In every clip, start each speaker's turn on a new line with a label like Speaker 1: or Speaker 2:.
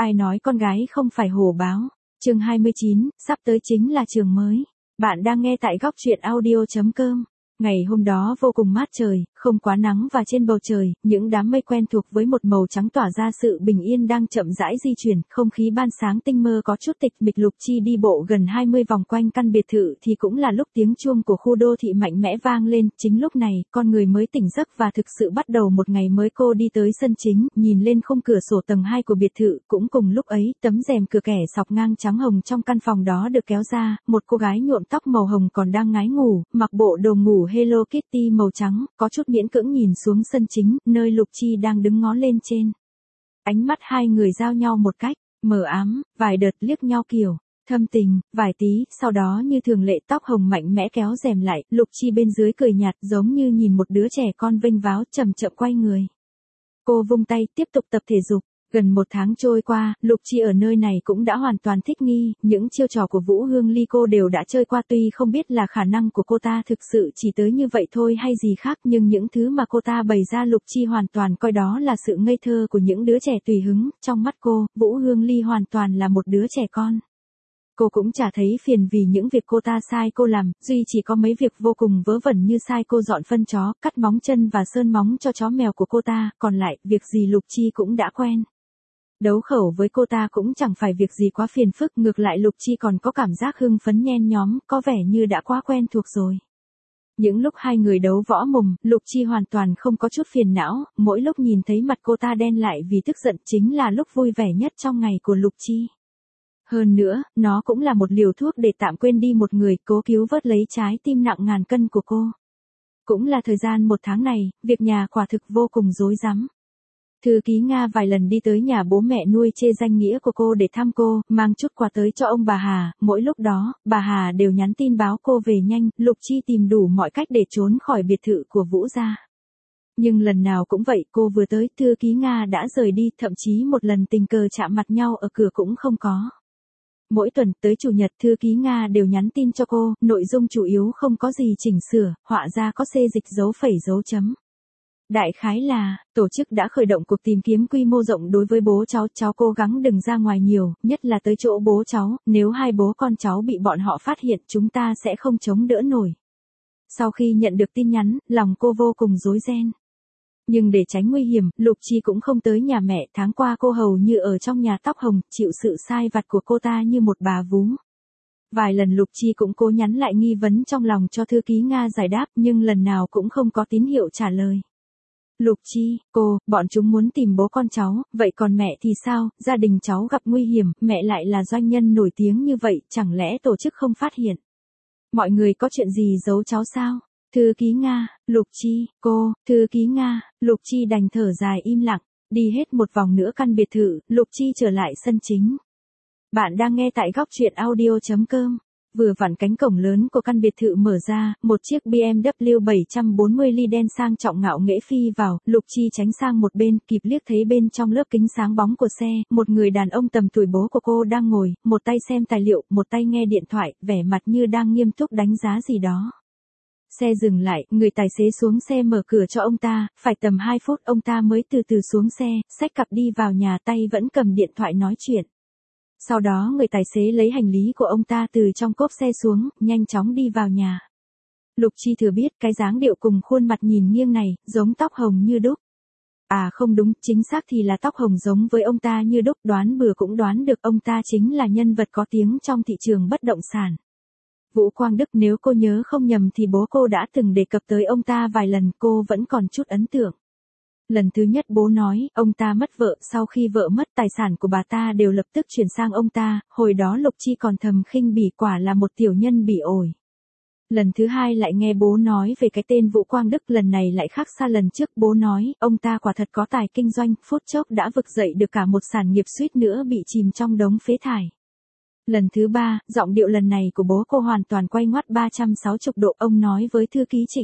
Speaker 1: Ai nói con gái không phải hổ báo. Chương 29, sắp tới chính là trường mới. Bạn đang nghe tại góc truyện audio.com. Ngày hôm đó vô cùng mát trời, không quá nắng và trên bầu trời, những đám mây quen thuộc với một màu trắng tỏa ra sự bình yên đang chậm rãi di chuyển, không khí ban sáng tinh mơ có chút tịch mịch. Lục Chi đi bộ gần 20 vòng quanh căn biệt thự thì cũng là lúc tiếng chuông của khu đô thị mạnh mẽ vang lên, chính lúc này, con người mới tỉnh giấc và thực sự bắt đầu một ngày mới. Cô đi tới sân chính, nhìn lên khung cửa sổ tầng 2 của biệt thự, cũng cùng lúc ấy, tấm rèm cửa kẻ sọc ngang trắng hồng trong căn phòng đó được kéo ra, một cô gái nhuộm tóc màu hồng còn đang ngái ngủ, mặc bộ đồ ngủ Hello Kitty màu trắng, có chút miễn cưỡng nhìn xuống sân chính, nơi Lục Chi đang đứng ngó lên trên. Ánh mắt hai người giao nhau một cách mờ ám, vài đợt liếc nhau kiểu thâm tình, vài tí, sau đó như thường lệ tóc hồng mạnh mẽ kéo rèm lại, Lục Chi bên dưới cười nhạt giống như nhìn một đứa trẻ con vênh váo, chậm chậm quay người. Cô vung tay tiếp tục tập thể dục. Gần một tháng trôi qua, Lục Chi ở nơi này cũng đã hoàn toàn thích nghi, những chiêu trò của Vũ Hương Ly cô đều đã chơi qua, tuy không biết là khả năng của cô ta thực sự chỉ tới như vậy thôi hay gì khác, nhưng những thứ mà cô ta bày ra Lục Chi hoàn toàn coi đó là sự ngây thơ của những đứa trẻ tùy hứng, trong mắt cô, Vũ Hương Ly hoàn toàn là một đứa trẻ con. Cô cũng chả thấy phiền vì những việc cô ta sai cô làm, duy chỉ có mấy việc vô cùng vớ vẩn như sai cô dọn phân chó, cắt móng chân và sơn móng cho chó mèo của cô ta, còn lại, việc gì Lục Chi cũng đã quen. Đấu khẩu với cô ta cũng chẳng phải việc gì quá phiền phức, ngược lại Lục Chi còn có cảm giác hưng phấn nhen nhóm, có vẻ như đã quá quen thuộc rồi. Những lúc hai người đấu võ mồm, Lục Chi hoàn toàn không có chút phiền não, mỗi lúc nhìn thấy mặt cô ta đen lại vì tức giận chính là lúc vui vẻ nhất trong ngày của Lục Chi. Hơn nữa, nó cũng là một liều thuốc để tạm quên đi một người, cố cứu vớt lấy trái tim nặng ngàn cân của cô. Cũng là thời gian một tháng này, việc nhà quả thực vô cùng rối rắm. Thư ký Nga vài lần đi tới nhà bố mẹ nuôi chê danh nghĩa của cô để thăm cô, mang chút quà tới cho ông bà Hà, mỗi lúc đó, bà Hà đều nhắn tin báo cô về nhanh, Lục Chi tìm đủ mọi cách để trốn khỏi biệt thự của Vũ gia. Nhưng lần nào cũng vậy, cô vừa tới, thư ký Nga đã rời đi, thậm chí một lần tình cờ chạm mặt nhau ở cửa cũng không có. Mỗi tuần, tới Chủ nhật, thư ký Nga đều nhắn tin cho cô, nội dung chủ yếu không có gì chỉnh sửa, họa ra có xê dịch dấu phẩy dấu chấm. Đại khái là, tổ chức đã khởi động cuộc tìm kiếm quy mô rộng đối với bố cháu cố gắng đừng ra ngoài nhiều, nhất là tới chỗ bố cháu, nếu hai bố con cháu bị bọn họ phát hiện chúng ta sẽ không chống đỡ nổi. Sau khi nhận được tin nhắn, lòng cô vô cùng rối ren. Nhưng để tránh nguy hiểm, Lục Chi cũng không tới nhà mẹ, tháng qua cô hầu như ở trong nhà tóc hồng, chịu sự sai vặt của cô ta như một bà vú. Vài lần Lục Chi cũng cố nhắn lại nghi vấn trong lòng cho thư ký Nga giải đáp, nhưng lần nào cũng không có tín hiệu trả lời. Lục Chi, bọn chúng muốn tìm bố con cháu, vậy còn mẹ thì sao, gia đình cháu gặp nguy hiểm, mẹ lại là doanh nhân nổi tiếng như vậy, chẳng lẽ tổ chức không phát hiện? Mọi người có chuyện gì giấu cháu sao? Thư ký Nga, Lục Chi, thư ký Nga, Lục Chi đành thở dài im lặng, đi hết một vòng nữa căn biệt thự, Lục Chi trở lại sân chính. Bạn đang nghe tại góc truyện audio.com. Vừa vặn cánh cổng lớn của căn biệt thự mở ra, một chiếc BMW 740 ly đen sang trọng ngạo nghễ phi vào, Lục Chi tránh sang một bên, kịp liếc thấy bên trong lớp kính sáng bóng của xe, một người đàn ông tầm tuổi bố của cô đang ngồi, một tay xem tài liệu, một tay nghe điện thoại, vẻ mặt như đang nghiêm túc đánh giá gì đó. Xe dừng lại, người tài xế xuống xe mở cửa cho ông ta, phải tầm 2 phút ông ta mới từ từ xuống xe, xách cặp đi vào nhà, tay vẫn cầm điện thoại nói chuyện. Sau đó người tài xế lấy hành lý của ông ta từ trong cốp xe xuống, nhanh chóng đi vào nhà. Lục Chi thừa biết cái dáng điệu cùng khuôn mặt nhìn nghiêng này, giống tóc hồng như đúc. À không đúng, chính xác thì là tóc hồng giống với ông ta như đúc, đoán bừa cũng đoán được ông ta chính là nhân vật có tiếng trong thị trường bất động sản. Vũ Quang Đức, nếu cô nhớ không nhầm thì bố cô đã từng đề cập tới ông ta vài lần, cô vẫn còn chút ấn tượng. Lần thứ nhất bố nói, ông ta mất vợ, sau khi vợ mất tài sản của bà ta đều lập tức chuyển sang ông ta, hồi đó Lục Chi còn thầm khinh bỉ quả là một tiểu nhân bỉ ổi. Lần thứ hai lại nghe bố nói về cái tên Vũ Quang Đức, lần này lại khác xa lần trước, bố nói, ông ta quả thật có tài kinh doanh, phút chốc đã vực dậy được cả một sản nghiệp suýt nữa bị chìm trong đống phế thải. Lần thứ ba, giọng điệu lần này của bố cô hoàn toàn quay ngoắt 360 độ, ông nói với thư ký Trịnh.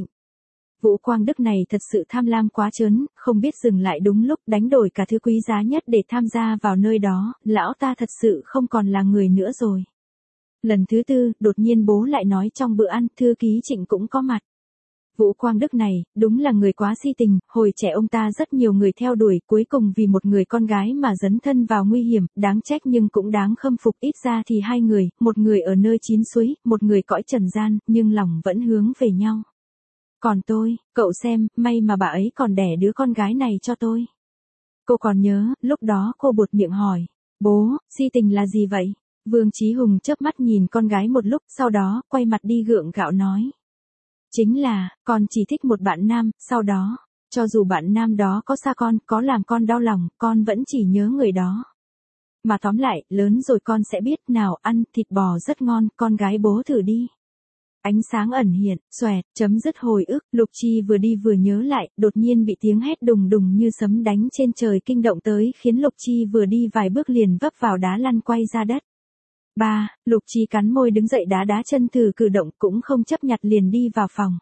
Speaker 1: Vũ Quang Đức này thật sự tham lam quá trớn, không biết dừng lại đúng lúc, đánh đổi cả thứ quý giá nhất để tham gia vào nơi đó, lão ta thật sự không còn là người nữa rồi. Lần thứ tư, đột nhiên bố lại nói trong bữa ăn, thư ký Trịnh cũng có mặt. Vũ Quang Đức này, đúng là người quá si tình, hồi trẻ ông ta rất nhiều người theo đuổi, cuối cùng vì một người con gái mà dấn thân vào nguy hiểm, đáng trách nhưng cũng đáng khâm phục, ít ra thì hai người, một người ở nơi chín suối, một người cõi trần gian, nhưng lòng vẫn hướng về nhau. Còn tôi, cậu xem, may mà bà ấy còn đẻ đứa con gái này cho tôi. Cô còn nhớ, lúc đó cô buột miệng hỏi, bố, si tình là gì vậy? Vương Chí Hùng chớp mắt nhìn con gái một lúc, sau đó, quay mặt đi gượng gạo nói. Chính là, con chỉ thích một bạn nam, sau đó, cho dù bạn nam đó có xa con, có làm con đau lòng, con vẫn chỉ nhớ người đó. Mà tóm lại, lớn rồi con sẽ biết, nào ăn thịt bò rất ngon, con gái bố thử đi. Ánh sáng ẩn hiện, xoẹt, chấm dứt hồi ức, Lục Chi vừa đi vừa nhớ lại, đột nhiên bị tiếng hét đùng đùng như sấm đánh trên trời kinh động tới, khiến Lục Chi vừa đi vài bước liền vấp vào đá lăn quay ra đất. Ba, Lục Chi cắn môi đứng dậy đá đá chân thử cử động cũng không chấp nhặt liền đi vào phòng.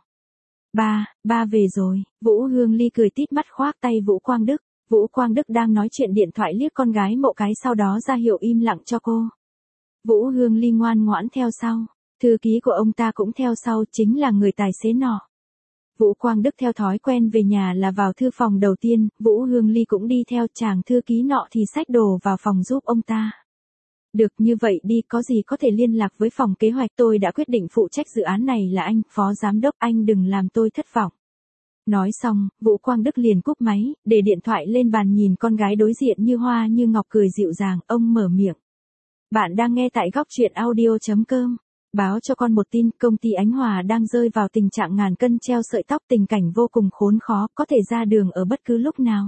Speaker 1: Ba về rồi, Vũ Hương Ly cười tít mắt khoác tay Vũ Quang Đức. Vũ Quang Đức đang nói chuyện điện thoại liếc con gái một cái sau đó ra hiệu im lặng cho cô. Vũ Hương Ly ngoan ngoãn theo sau. Thư ký của ông ta cũng theo sau, chính là người tài xế nọ. Vũ Quang Đức theo thói quen về nhà là vào thư phòng đầu tiên, Vũ Hương Ly cũng đi theo, chàng thư ký nọ thì xách đồ vào phòng giúp ông ta. Được, như vậy đi, có gì có thể liên lạc với phòng kế hoạch, tôi đã quyết định phụ trách dự án này là anh, phó giám đốc, anh đừng làm tôi thất vọng. Nói xong, Vũ Quang Đức liền cúp máy, để điện thoại lên bàn nhìn con gái đối diện như hoa như ngọc cười dịu dàng, ông mở miệng. Bạn đang nghe tại góc truyện audio.com. Báo cho con một tin, công ty Ánh Hòa đang rơi vào tình trạng ngàn cân treo sợi tóc, tình cảnh vô cùng khốn khó, có thể ra đường ở bất cứ lúc nào.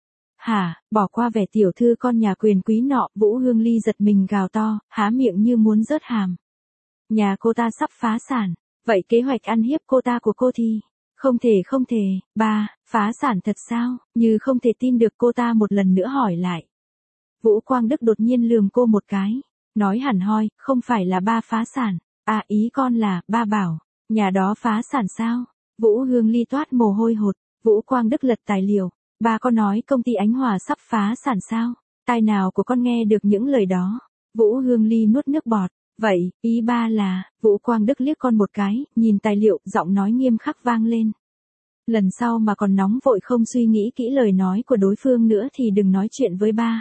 Speaker 1: Hả, bỏ qua vẻ tiểu thư con nhà quyền quý nọ, Vũ Hương Ly giật mình gào to, há miệng như muốn rớt hàm. Nhà cô ta sắp phá sản, vậy kế hoạch ăn hiếp cô ta của cô thì... Không thể, ba, phá sản thật sao, như không thể tin được cô ta một lần nữa hỏi lại. Vũ Quang Đức đột nhiên lườm cô một cái, nói hẳn hoi, không phải là ba phá sản, à ý con là, ba bảo, nhà đó phá sản sao? Vũ Hương Ly toát mồ hôi hột, Vũ Quang Đức lật tài liệu, ba có nói công ty Ánh Hòa sắp phá sản sao? Tai nào của con nghe được những lời đó? Vũ Hương Ly nuốt nước bọt. Vậy, ý ba là, Vũ Quang Đức liếc con một cái, nhìn tài liệu, giọng nói nghiêm khắc vang lên. Lần sau mà còn nóng vội không suy nghĩ kỹ lời nói của đối phương nữa thì đừng nói chuyện với ba.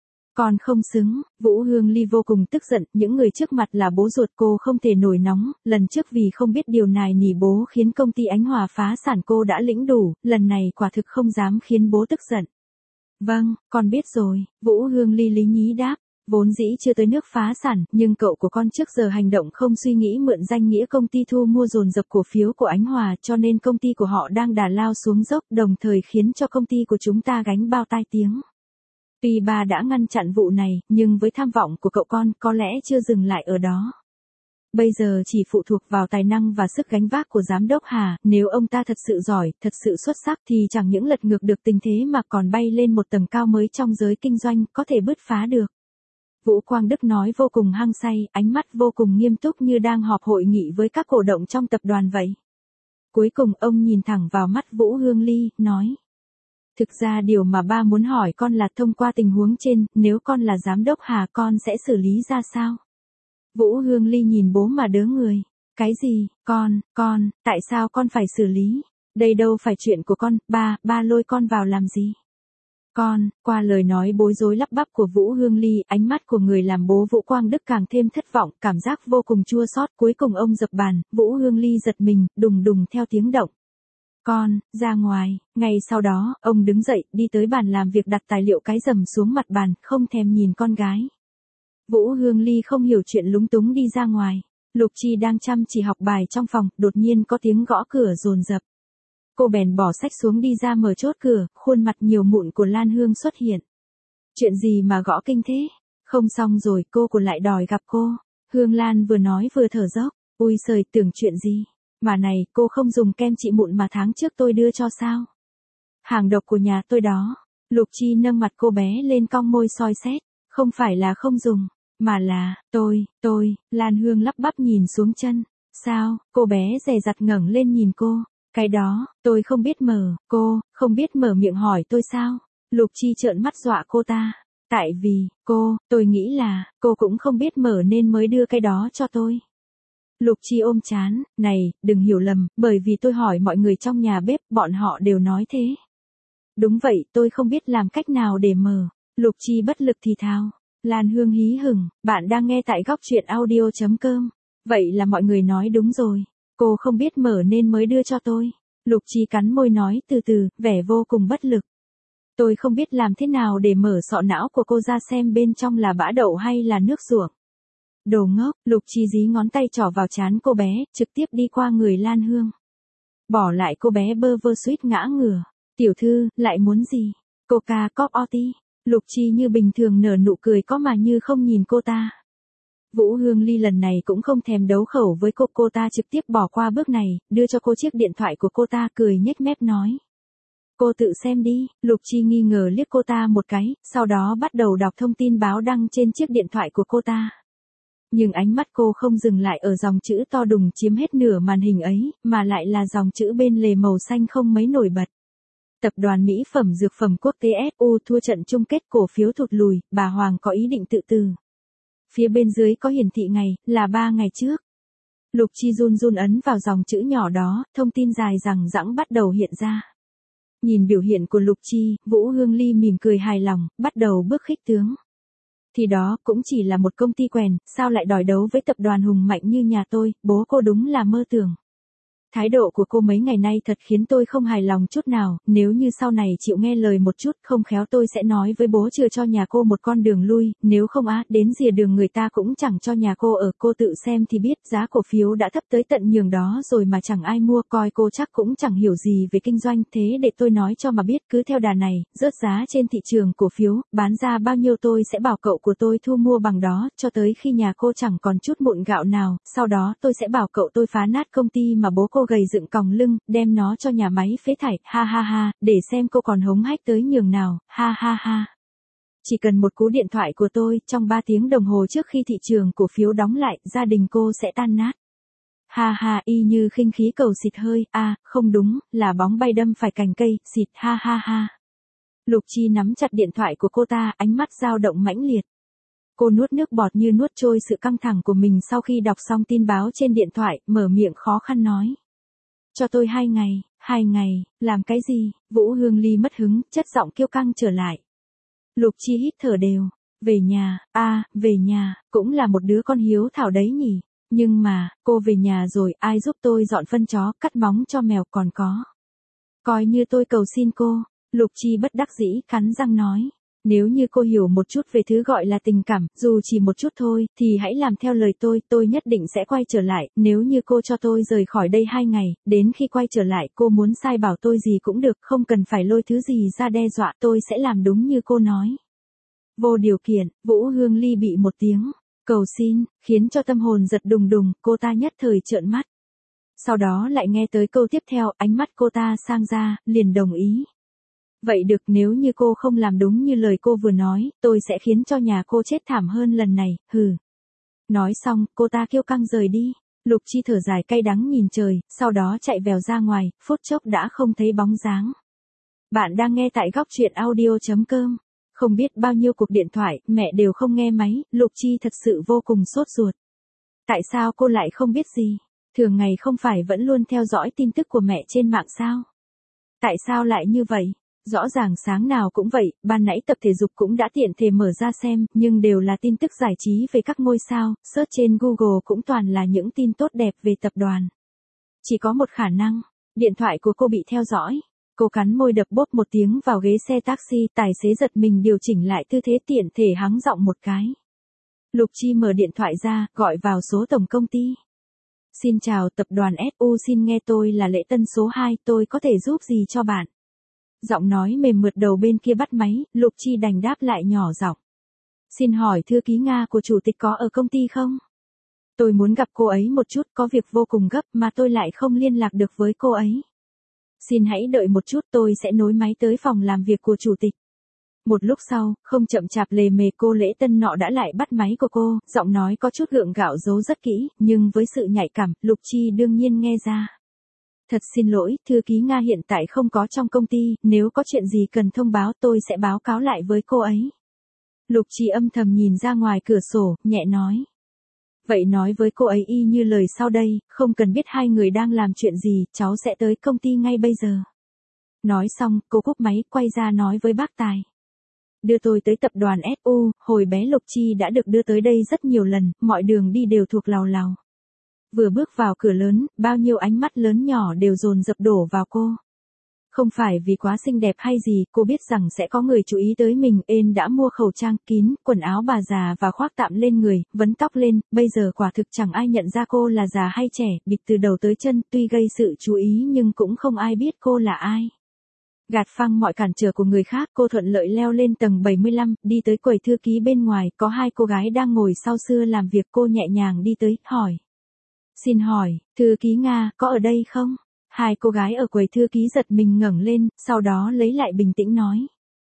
Speaker 1: Con không xứng, Vũ Hương Ly vô cùng tức giận, những người trước mặt là bố ruột cô không thể nổi nóng, lần trước vì không biết điều này nỉ bố khiến công ty Ánh Hòa phá sản cô đã lĩnh đủ, lần này quả thực không dám khiến bố tức giận. Vâng, con biết rồi, Vũ Hương Ly lý nhí đáp. Vốn dĩ chưa tới nước phá sản, nhưng cậu của con trước giờ hành động không suy nghĩ mượn danh nghĩa công ty thu mua dồn dập cổ phiếu của Ánh Hòa cho nên công ty của họ đang đà lao xuống dốc đồng thời khiến cho công ty của chúng ta gánh bao tai tiếng. Tuy bà đã ngăn chặn vụ này, nhưng với tham vọng của cậu con có lẽ chưa dừng lại ở đó. Bây giờ chỉ phụ thuộc vào tài năng và sức gánh vác của giám đốc Hà, nếu ông ta thật sự giỏi, thật sự xuất sắc thì chẳng những lật ngược được tình thế mà còn bay lên một tầm cao mới trong giới kinh doanh, có thể bứt phá được. Vũ Quang Đức nói vô cùng hăng say, ánh mắt vô cùng nghiêm túc như đang họp hội nghị với các cổ động trong tập đoàn vậy. Cuối cùng ông nhìn thẳng vào mắt Vũ Hương Ly, nói. Thực ra điều mà ba muốn hỏi con là thông qua tình huống trên, nếu con là giám đốc Hà con sẽ xử lý ra sao? Vũ Hương Ly nhìn bố mà đớ người. Cái gì, con, tại sao con phải xử lý? Đây đâu phải chuyện của con, ba lôi con vào làm gì? Qua lời nói bối rối lắp bắp của Vũ Hương Ly, ánh mắt của người làm bố Vũ Quang Đức càng thêm thất vọng, cảm giác vô cùng chua xót, cuối cùng ông dập bàn, Vũ Hương Ly giật mình, đùng đùng theo tiếng động. Ra ngoài, ngay sau đó, ông đứng dậy, đi tới bàn làm việc đặt tài liệu cái rầm xuống mặt bàn, không thèm nhìn con gái. Vũ Hương Ly không hiểu chuyện lúng túng đi ra ngoài. Lục Chi đang chăm chỉ học bài trong phòng, đột nhiên có tiếng gõ cửa dồn dập. Cô bèn bỏ sách xuống đi ra mở chốt cửa, khuôn mặt nhiều mụn của Lan Hương xuất hiện. Chuyện gì mà gõ kinh thế? Không xong rồi, cô của lại đòi gặp cô. Hương Lan vừa nói vừa thở dốc. Ui giời, tưởng chuyện gì? Mà này, cô không dùng kem trị mụn mà tháng trước tôi đưa cho sao? Hàng độc của nhà tôi đó. Lục Chi nâng mặt cô bé lên cong môi soi xét. Không phải là không dùng, mà là, tôi, Lan Hương lắp bắp nhìn xuống chân. Sao, cô bé dè dặt ngẩng lên nhìn cô. Cái đó, tôi không biết mở, cô, không biết mở miệng hỏi tôi sao? Lục Chi trợn mắt dọa cô ta. Tại vì, tôi nghĩ là, cô cũng không biết mở nên mới đưa cái đó cho tôi. Lục Chi ôm chán, này, đừng hiểu lầm, bởi vì tôi hỏi mọi người trong nhà bếp, bọn họ đều nói thế. Đúng vậy, tôi không biết làm cách nào để mở. Lục Chi bất lực thì thào. Lan Hương hí hửng, bạn đang nghe tại góc truyện audio.com. Vậy là mọi người nói đúng rồi. Cô không biết mở nên mới đưa cho tôi. Lục Chi cắn môi nói từ từ, vẻ vô cùng bất lực. Tôi không biết làm thế nào để mở sọ não của cô ra xem bên trong là bã đậu hay là nước ruộng. Đồ ngốc, Lục Chi dí ngón tay trỏ vào trán cô bé, trực tiếp đi qua người Lan Hương. Bỏ lại cô bé bơ vơ suýt ngã ngửa. Tiểu thư, lại muốn gì? Coca Coffee. Lục Chi như bình thường nở nụ cười có mà như không nhìn cô ta. Vũ Hương Ly lần này cũng không thèm đấu khẩu với cô ta trực tiếp bỏ qua bước này, đưa cho cô chiếc điện thoại của cô ta cười nhếch mép nói. Cô tự xem đi, Lục Chi nghi ngờ liếc cô ta một cái, sau đó bắt đầu đọc thông tin báo đăng trên chiếc điện thoại của cô ta. Nhưng ánh mắt cô không dừng lại ở dòng chữ to đùng chiếm hết nửa màn hình ấy, mà lại là dòng chữ bên lề màu xanh không mấy nổi bật. Tập đoàn mỹ phẩm dược phẩm quốc tế SU thua trận chung kết cổ phiếu thụt lùi, bà Hoàng có ý định tự tử. Phía bên dưới có hiển thị ngày, là 3 ngày trước. Lục Chi run run ấn vào dòng chữ nhỏ đó, thông tin dài dằng dẵng bắt đầu hiện ra. Nhìn biểu hiện của Lục Chi, Vũ Hương Ly mỉm cười hài lòng, bắt đầu bước khích tướng. Thì đó cũng chỉ là một công ty quèn, sao lại đòi đấu với tập đoàn hùng mạnh như nhà tôi, bố cô đúng là mơ tưởng. Thái độ của cô mấy ngày nay thật khiến tôi không hài lòng chút nào, nếu như sau này chịu nghe lời một chút không khéo tôi sẽ nói với bố chừa cho nhà cô một con đường lui, nếu không đến rìa đường người ta cũng chẳng cho nhà cô ở, cô tự xem thì biết giá cổ phiếu đã thấp tới tận nhường đó rồi mà chẳng ai mua, coi cô chắc cũng chẳng hiểu gì về kinh doanh, thế để tôi nói cho mà biết, cứ theo đà này, rớt giá trên thị trường cổ phiếu, bán ra bao nhiêu tôi sẽ bảo cậu của tôi thu mua bằng đó, cho tới khi nhà cô chẳng còn chút mụn gạo nào, sau đó tôi sẽ bảo cậu tôi phá nát công ty mà bố cô gầy dựng còng lưng, đem nó cho nhà máy phế thải, ha ha ha, để xem cô còn hống hách tới nhường nào, ha ha ha. Chỉ cần một cú điện thoại của tôi, trong 3 tiếng đồng hồ trước khi thị trường cổ phiếu đóng lại, gia đình cô sẽ tan nát. Ha ha, y như khinh khí cầu xịt hơi, không đúng, là bóng bay đâm phải cành cây, xịt, ha ha ha. Lục Chi nắm chặt điện thoại của cô ta, ánh mắt dao động mãnh liệt. Cô nuốt nước bọt như nuốt trôi sự căng thẳng của mình sau khi đọc xong tin báo trên điện thoại, mở miệng khó khăn nói. Cho tôi 2 ngày, làm cái gì? Vũ Hương Ly mất hứng, chất giọng kiêu căng trở lại. Lục Chi hít thở đều. Về nhà, về nhà, cũng là một đứa con hiếu thảo đấy nhỉ. Nhưng mà, cô về nhà rồi, ai giúp tôi dọn phân chó, cắt móng cho mèo còn có. Coi như tôi cầu xin cô. Lục Chi bất đắc dĩ, cắn răng nói. Nếu như cô hiểu một chút về thứ gọi là tình cảm, dù chỉ một chút thôi, thì hãy làm theo lời tôi nhất định sẽ quay trở lại, nếu như cô cho tôi rời khỏi đây 2 ngày, đến khi quay trở lại cô muốn sai bảo tôi gì cũng được, không cần phải lôi thứ gì ra đe dọa, tôi sẽ làm đúng như cô nói. Vô điều kiện, Vũ Hương Ly bị một tiếng cầu xin, khiến cho tâm hồn giật đùng đùng, cô ta nhất thời trợn mắt. Sau đó lại nghe tới câu tiếp theo, ánh mắt cô ta sang ra, liền đồng ý. Vậy được, nếu như cô không làm đúng như lời cô vừa nói, tôi sẽ khiến cho nhà cô chết thảm hơn lần này, hừ. Nói xong, cô ta kiêu căng rời đi. Lục Chi thở dài cay đắng nhìn trời, sau đó chạy vèo ra ngoài, phút chốc đã không thấy bóng dáng. Bạn đang nghe tại góc truyện audio.com. Không biết bao nhiêu cuộc điện thoại, mẹ đều không nghe máy, Lục Chi thật sự vô cùng sốt ruột. Tại sao cô lại không biết gì? Thường ngày không phải vẫn luôn theo dõi tin tức của mẹ trên mạng sao? Tại sao lại như vậy? Rõ ràng sáng nào cũng vậy, ban nãy tập thể dục cũng đã tiện thể mở ra xem, nhưng đều là tin tức giải trí về các ngôi sao, search trên Google cũng toàn là những tin tốt đẹp về tập đoàn. Chỉ có một khả năng, điện thoại của cô bị theo dõi. Cô cắn môi đập bốp một tiếng vào ghế xe taxi, tài xế giật mình điều chỉnh lại tư thế tiện thể hắng giọng một cái. Lục Chi mở điện thoại ra, gọi vào số tổng công ty. Xin chào tập đoàn SU, xin nghe, tôi là Lễ Tân số 2, tôi có thể giúp gì cho bạn? Giọng nói mềm mượt đầu bên kia bắt máy, Lục Chi đành đáp lại nhỏ giọng. Xin hỏi thư ký Nga của chủ tịch có ở công ty không? Tôi muốn gặp cô ấy một chút, có việc vô cùng gấp mà tôi lại không liên lạc được với cô ấy. Xin hãy đợi một chút, tôi sẽ nối máy tới phòng làm việc của chủ tịch. Một lúc sau, không chậm chạp lề mề, cô Lễ Tân nọ đã lại bắt máy của cô, giọng nói có chút gượng gạo giấu rất kỹ, nhưng với sự nhạy cảm, Lục Chi đương nhiên nghe ra. Thật xin lỗi, thư ký Nga hiện tại không có trong công ty, nếu có chuyện gì cần thông báo tôi sẽ báo cáo lại với cô ấy. Lục Chi âm thầm nhìn ra ngoài cửa sổ, nhẹ nói. Vậy nói với cô ấy y như lời sau đây, không cần biết hai người đang làm chuyện gì, cháu sẽ tới công ty ngay bây giờ. Nói xong, cô cúp máy, quay ra nói với bác Tài. Đưa tôi tới tập đoàn SU, hồi bé Lục Chi đã được đưa tới đây rất nhiều lần, mọi đường đi đều thuộc lào lào. Vừa bước vào cửa lớn, bao nhiêu ánh mắt lớn nhỏ đều dồn dập đổ vào cô. Không phải vì quá xinh đẹp hay gì, cô biết rằng sẽ có người chú ý tới mình, ên đã mua khẩu trang kín, quần áo bà già và khoác tạm lên người, vấn tóc lên, bây giờ quả thực chẳng ai nhận ra cô là già hay trẻ, bịt từ đầu tới chân, tuy gây sự chú ý nhưng cũng không ai biết cô là ai. Gạt phăng mọi cản trở của người khác, cô thuận lợi leo lên tầng 75, đi tới quầy thư ký bên ngoài, có hai cô gái đang ngồi sau xưa làm việc, cô nhẹ nhàng đi tới, hỏi. Xin hỏi, thư ký Nga, có ở đây không? Hai cô gái ở quầy thư ký giật mình ngẩng lên, sau đó lấy lại bình tĩnh nói.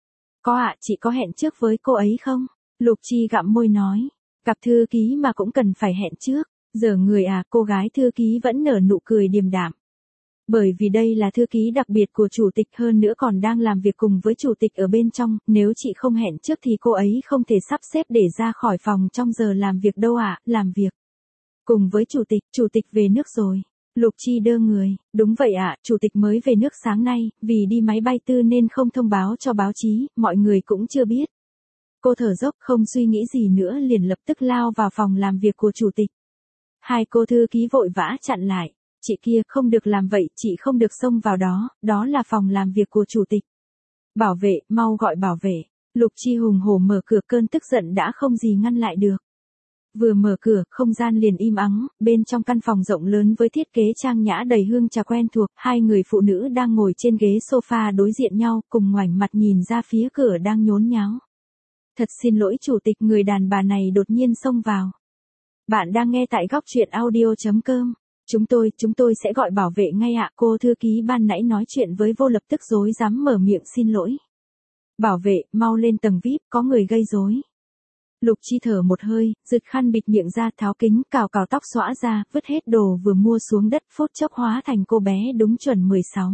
Speaker 1: Có ạ, chị có hẹn trước với cô ấy không? Lục Chi gặm môi nói. Gặp thư ký mà cũng cần phải hẹn trước. Giờ người à, cô gái thư ký vẫn nở nụ cười điềm đạm. Bởi vì đây là thư ký đặc biệt của chủ tịch, hơn nữa còn đang làm việc cùng với chủ tịch ở bên trong, nếu chị không hẹn trước thì cô ấy không thể sắp xếp để ra khỏi phòng trong giờ làm việc đâu ạ, làm việc. Cùng với chủ tịch về nước rồi. Lục Chi đơ người, đúng vậy ạ, chủ tịch mới về nước sáng nay, vì đi máy bay tư nên không thông báo cho báo chí, mọi người cũng chưa biết. Cô thở dốc không suy nghĩ gì nữa liền lập tức lao vào phòng làm việc của chủ tịch. Hai cô thư ký vội vã chặn lại, chị kia không được làm vậy, chị không được xông vào đó, đó là phòng làm việc của chủ tịch. Bảo vệ, mau gọi bảo vệ. Lục Chi hùng hổ mở cửa, cơn tức giận đã không gì ngăn lại được. Vừa mở cửa, không gian liền im ắng, bên trong căn phòng rộng lớn với thiết kế trang nhã đầy hương trà quen thuộc, hai người phụ nữ đang ngồi trên ghế sofa đối diện nhau, cùng ngoảnh mặt nhìn ra phía cửa đang nhốn nháo. Thật xin lỗi chủ tịch, người đàn bà này đột nhiên xông vào. Bạn đang nghe tại góc truyện audio.com. Chúng tôi sẽ gọi bảo vệ ngay ạ, cô thư ký ban nãy nói chuyện với vô lập tức rối rắm mở miệng xin lỗi. Bảo vệ, mau lên tầng VIP, có người gây rối. Lục Chi thở một hơi, giật khăn bịt miệng ra, tháo kính, cào tóc xõa ra, vứt hết đồ vừa mua xuống đất, phút chốc hóa thành cô bé đúng chuẩn 16.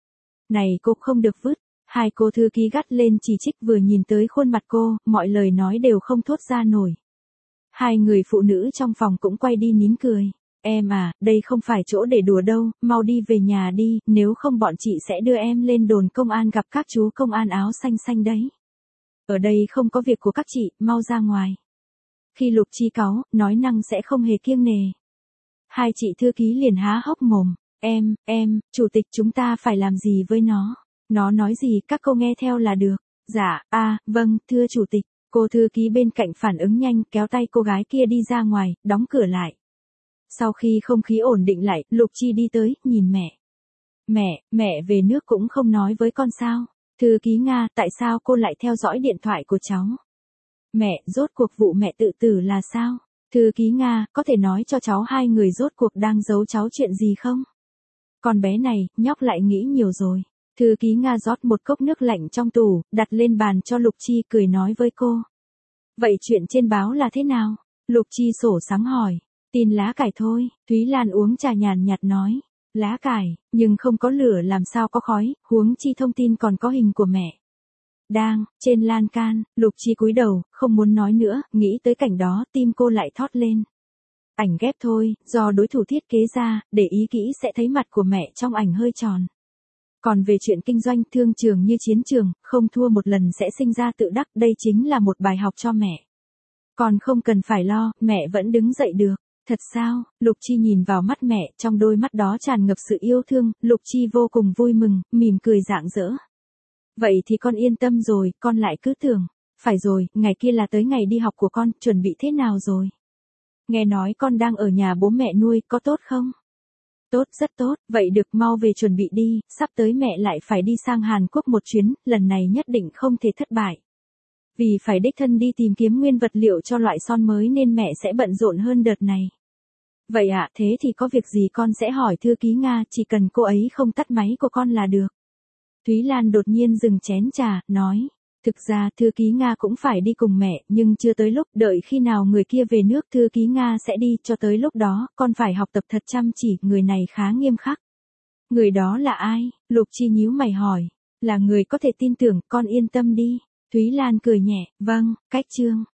Speaker 1: Này cô không được vứt, hai cô thư ký gắt lên chỉ trích, vừa nhìn tới khuôn mặt cô, mọi lời nói đều không thốt ra nổi. Hai người phụ nữ trong phòng cũng quay đi nín cười. Em à, đây không phải chỗ để đùa đâu, mau đi về nhà đi, nếu không bọn chị sẽ đưa em lên đồn công an gặp các chú công an áo xanh xanh đấy. Ở đây không có việc của các chị, mau ra ngoài. Khi Lục Chi cáu, nói năng sẽ không hề kiêng nề. Hai chị thư ký liền há hốc mồm. Chủ tịch chúng ta phải làm gì với nó? Nó nói gì các cô nghe theo là được. Dạ, vâng, thưa chủ tịch. Cô thư ký bên cạnh phản ứng nhanh, kéo tay cô gái kia đi ra ngoài, đóng cửa lại. Sau khi không khí ổn định lại, Lục Chi đi tới, nhìn mẹ. Mẹ về nước cũng không nói với con sao? Thư ký Nga, tại sao cô lại theo dõi điện thoại của cháu? Mẹ, rốt cuộc vụ mẹ tự tử là sao? Thư ký Nga, có thể nói cho cháu hai người rốt cuộc đang giấu cháu chuyện gì không? Con bé này, nhóc lại nghĩ nhiều rồi. Thư ký Nga rót một cốc nước lạnh trong tủ, đặt lên bàn cho Lục Chi, cười nói với cô. Vậy chuyện trên báo là thế nào? Lục Chi sổ sắng hỏi. Tin lá cải thôi, Thúy Lan uống trà nhàn nhạt nói. Lá cải, nhưng không có lửa làm sao có khói, huống chi thông tin còn có hình của mẹ. Trên lan can, Lục Chi cúi đầu, không muốn nói nữa, nghĩ tới cảnh đó, tim cô lại thót lên. Ảnh ghép thôi, do đối thủ thiết kế ra, để ý kỹ sẽ thấy mặt của mẹ trong ảnh hơi tròn. Còn về chuyện kinh doanh, thương trường như chiến trường, không thua một lần sẽ sinh ra tự đắc, đây chính là một bài học cho mẹ. Còn không cần phải lo, mẹ vẫn đứng dậy được. Thật sao? Lục Chi nhìn vào mắt mẹ, trong đôi mắt đó tràn ngập sự yêu thương, Lục Chi vô cùng vui mừng, mỉm cười rạng rỡ. Vậy thì con yên tâm rồi, con lại cứ tưởng. Phải rồi, ngày kia là tới ngày đi học của con, chuẩn bị thế nào rồi? Nghe nói con đang ở nhà bố mẹ nuôi, có tốt không? Tốt, rất tốt, vậy được, mau về chuẩn bị đi, sắp tới mẹ lại phải đi sang Hàn Quốc một chuyến, lần này nhất định không thể thất bại. Vì phải đích thân đi tìm kiếm nguyên vật liệu cho loại son mới nên mẹ sẽ bận rộn hơn đợt này. Vậy ạ, thế thì có việc gì con sẽ hỏi thư ký Nga, chỉ cần cô ấy không tắt máy của con là được. Thúy Lan đột nhiên dừng chén trà, nói. Thực ra thư ký Nga cũng phải đi cùng mẹ, nhưng chưa tới lúc, đợi khi nào người kia về nước thư ký Nga sẽ đi, cho tới lúc đó, con phải học tập thật chăm chỉ, người này khá nghiêm khắc. Người đó là ai? Lục Chi nhíu mày hỏi. Là người có thể tin tưởng, con yên tâm đi. Thúy Lan cười nhẹ, vâng, cách Trương.